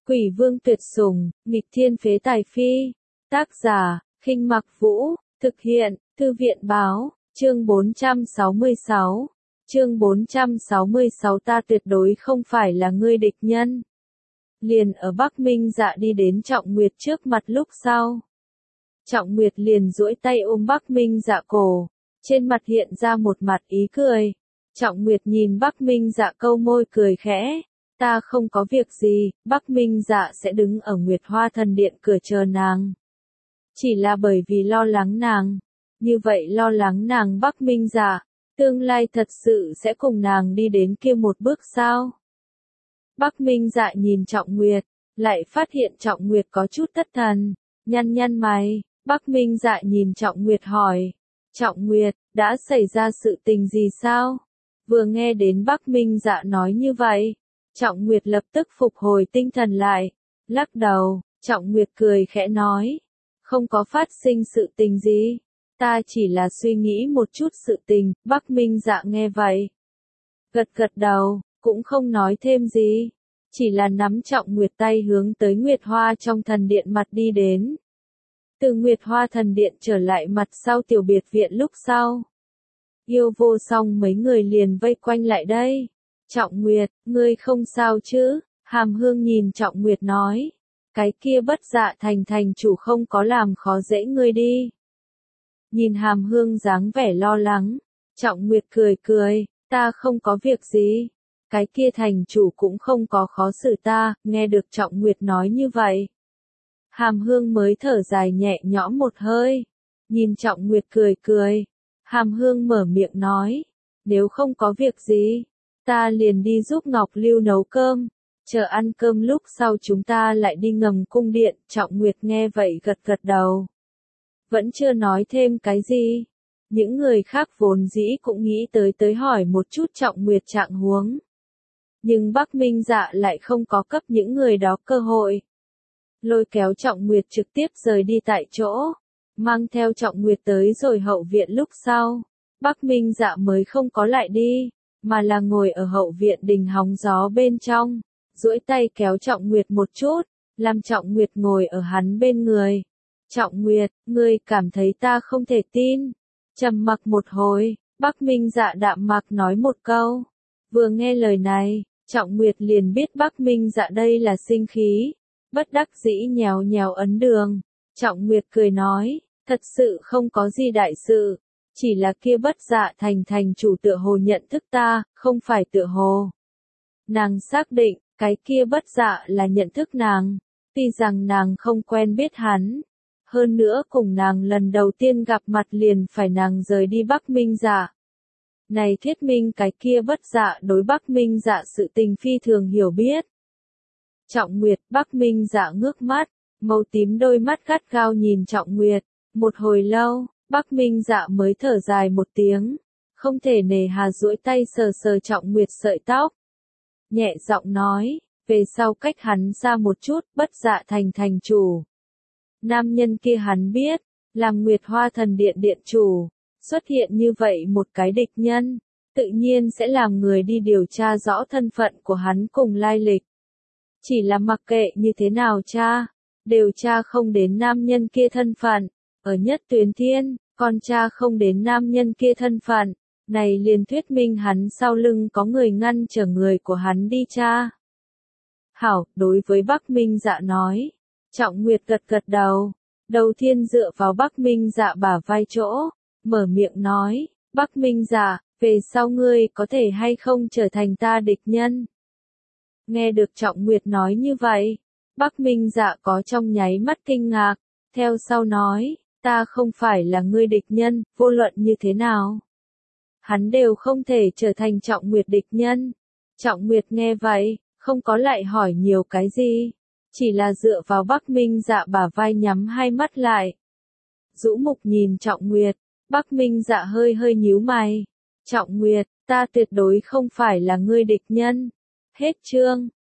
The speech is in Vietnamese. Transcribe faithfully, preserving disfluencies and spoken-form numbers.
Quỷ vương tuyệt sủng, nghịch thiên phế tài phi. Tác giả, Khinh Mặc Vũ, thực hiện, Thư viện báo, chương bốn trăm sáu mươi sáu. Chương bốn trăm sáu mươi sáu ta tuyệt đối không phải là ngươi địch nhân. Liền ở Bắc Minh Dạ đi đến Trọng Nguyệt trước mặt lúc sau. Trọng Nguyệt liền duỗi tay ôm Bắc Minh Dạ cổ, trên mặt hiện ra một mặt ý cười. Trọng Nguyệt nhìn Bắc Minh Dạ câu môi cười khẽ. Ta không có việc gì, Bắc Minh Dạ sẽ đứng ở Nguyệt Hoa Thần Điện cửa chờ nàng. Chỉ là bởi vì lo lắng nàng. Như vậy lo lắng nàng Bắc Minh Dạ, tương lai thật sự sẽ cùng nàng đi đến kia một bước sao? Bắc Minh Dạ nhìn Trọng Nguyệt, lại phát hiện Trọng Nguyệt có chút thất thần, nhăn nhăn mày. Bắc Minh Dạ nhìn Trọng Nguyệt hỏi, Trọng Nguyệt, đã xảy ra sự tình gì sao? Vừa nghe đến Bắc Minh Dạ nói như vậy, Trọng Nguyệt lập tức phục hồi tinh thần lại, lắc đầu. Trọng Nguyệt cười khẽ nói, không có phát sinh sự tình gì, ta chỉ là suy nghĩ một chút sự tình. Bắc Minh Dạ nghe vậy, gật gật đầu, cũng không nói thêm gì, chỉ là nắm Trọng Nguyệt tay hướng tới Nguyệt Hoa trong thần điện mặt đi đến. Từ Nguyệt Hoa thần điện trở lại mặt sau tiểu biệt viện lúc sau, Yêu Vô Song mấy người liền vây quanh lại đây. Trọng Nguyệt, ngươi không sao chứ? Hàm Hương nhìn Trọng Nguyệt nói, cái kia Bất Dạ Thành thành chủ không có làm khó dễ ngươi đi. Nhìn Hàm Hương dáng vẻ lo lắng, Trọng Nguyệt cười cười, ta không có việc gì. Cái kia thành chủ cũng không có khó xử ta. Nghe được Trọng Nguyệt nói như vậy, Hàm Hương mới thở dài nhẹ nhõm một hơi. Nhìn Trọng Nguyệt cười cười, Hàm Hương mở miệng nói, nếu không có việc gì, ta liền đi giúp Ngọc Lưu nấu cơm, chờ ăn cơm lúc sau chúng ta lại đi ngầm cung điện. Trọng Nguyệt nghe vậy gật gật đầu, vẫn chưa nói thêm cái gì. Những người khác vốn dĩ cũng nghĩ tới tới hỏi một chút Trọng Nguyệt trạng huống, nhưng Bắc Minh Dạ lại không có cấp những người đó cơ hội. Lôi kéo Trọng Nguyệt trực tiếp rời đi tại chỗ, mang theo Trọng Nguyệt tới rồi hậu viện lúc sau, Bắc Minh Dạ mới không có lại đi, mà là ngồi ở hậu viện đình hóng gió bên trong, duỗi tay kéo Trọng Nguyệt một chút, làm Trọng Nguyệt ngồi ở hắn bên người. Trọng Nguyệt, ngươi cảm thấy ta không thể tin? Trầm mặc một hồi, Bắc Minh Dạ đạm mạc nói một câu. Vừa nghe lời này, Trọng Nguyệt liền biết Bắc Minh Dạ đây là sinh khí, bất đắc dĩ nhèo nhèo ấn đường. Trọng Nguyệt cười nói, thật sự không có gì đại sự, chỉ là kia Bất Dạ Thành thành chủ tựa hồ nhận thức ta, không phải tựa hồ. Nàng xác định, cái kia Bất Dạ là nhận thức nàng, tuy rằng nàng không quen biết hắn. Hơn nữa cùng nàng lần đầu tiên gặp mặt liền phải nàng rời đi Bắc Minh Dạ. Này thuyết minh cái kia Bất Dạ đối Bắc Minh Dạ sự tình phi thường hiểu biết. Trọng Nguyệt, Bắc Minh Dạ ngước mắt, màu tím đôi mắt gắt gao nhìn Trọng Nguyệt. Một hồi lâu, Bắc Minh Dạ mới thở dài một tiếng, không thể nề hà duỗi tay sờ sờ Trọng Nguyệt sợi tóc. Nhẹ giọng nói, về sau cách hắn ra một chút. Bất Dạ Thành thành chủ. Nam nhân kia hắn biết, làm Nguyệt Hoa Thần Điện điện chủ, xuất hiện như vậy một cái địch nhân, tự nhiên sẽ làm người đi điều tra rõ thân phận của hắn cùng lai lịch. Chỉ là mặc kệ như thế nào cha, điều tra không đến nam nhân kia thân phận, ở Nhất Tuyến Thiên, con cha không đến nam nhân kia thân phận, này liền thuyết minh hắn sau lưng có người ngăn trở người của hắn đi cha. Hảo, đối với Bắc Minh Dạ nói. Trọng Nguyệt gật gật đầu, đầu tiên dựa vào Bắc Minh Dạ bả vai chỗ, mở miệng nói, Bắc Minh Dạ, về sau ngươi có thể hay không trở thành ta địch nhân? Nghe được Trọng Nguyệt nói như vậy, Bắc Minh Dạ có trong nháy mắt kinh ngạc, theo sau nói, ta không phải là ngươi địch nhân, vô luận như thế nào. Hắn đều không thể trở thành Trọng Nguyệt địch nhân. Trọng Nguyệt nghe vậy, không có lại hỏi nhiều cái gì. Chỉ là dựa vào Bắc Minh Dạ bả vai nhắm hai mắt lại. Dũ mục nhìn Trọng Nguyệt, Bắc Minh Dạ hơi hơi nhíu mày. Trọng Nguyệt, ta tuyệt đối không phải là ngươi địch nhân. Hết chương.